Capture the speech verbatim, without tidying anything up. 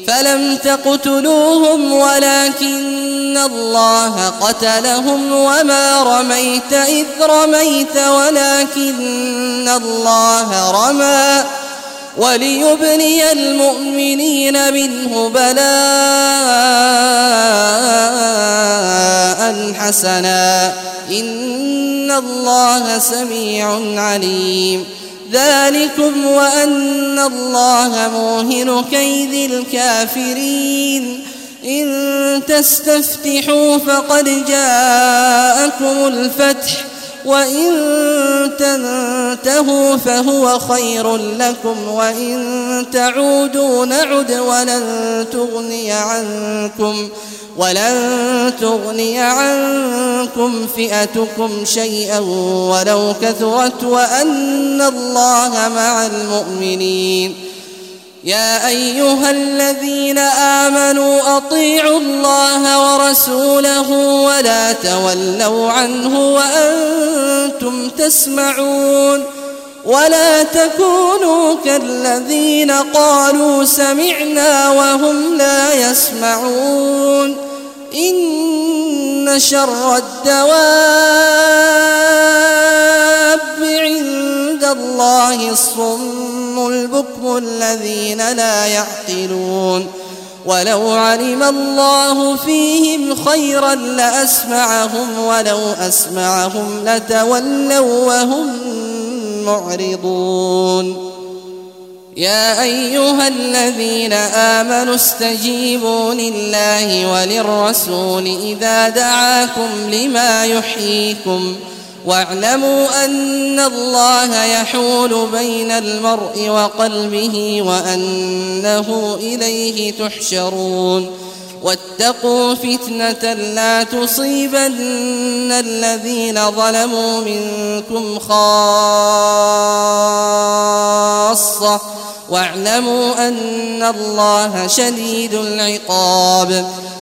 فلم تقتلوهم ولكن الله قتلهم وما رميت إذ رميت ولكن الله رمى وليبلي المؤمنين منه بلاء حسنا إن الله سميع عليم. ذلكم وأن الله موهن كيد الكافرين. إن تستفتحوا فقد جاءكم الفتح وإن تنتهوا فهو خير لكم وإن تعودوا نعد ولن تغني عنكم ولن تغني عنكم فئتكم شيئا ولو كثرت وأن الله مع المؤمنين. يا أيها الذين آمنوا أطيعوا الله ورسوله ولا تولوا عنه وأنتم تسمعون ولا تكونوا كالذين قالوا سمعنا وهم لا يسمعون. إن شر الدواب عند الله الصم البكم الذين لا يعقلون. ولو علم الله فيهم خيرا لأسمعهم ولو أسمعهم لتولوا وهم معرضون. يا أيها الذين آمنوا استجيبوا لله وللرسول إذا دعاكم لما يحييكم واعلموا أن الله يحول بين المرء وقلبه وأنه إليه تحشرون. واتقوا فتنة لا تصيبن الذين ظلموا منكم خاصة واعلموا أن الله شديد العقاب.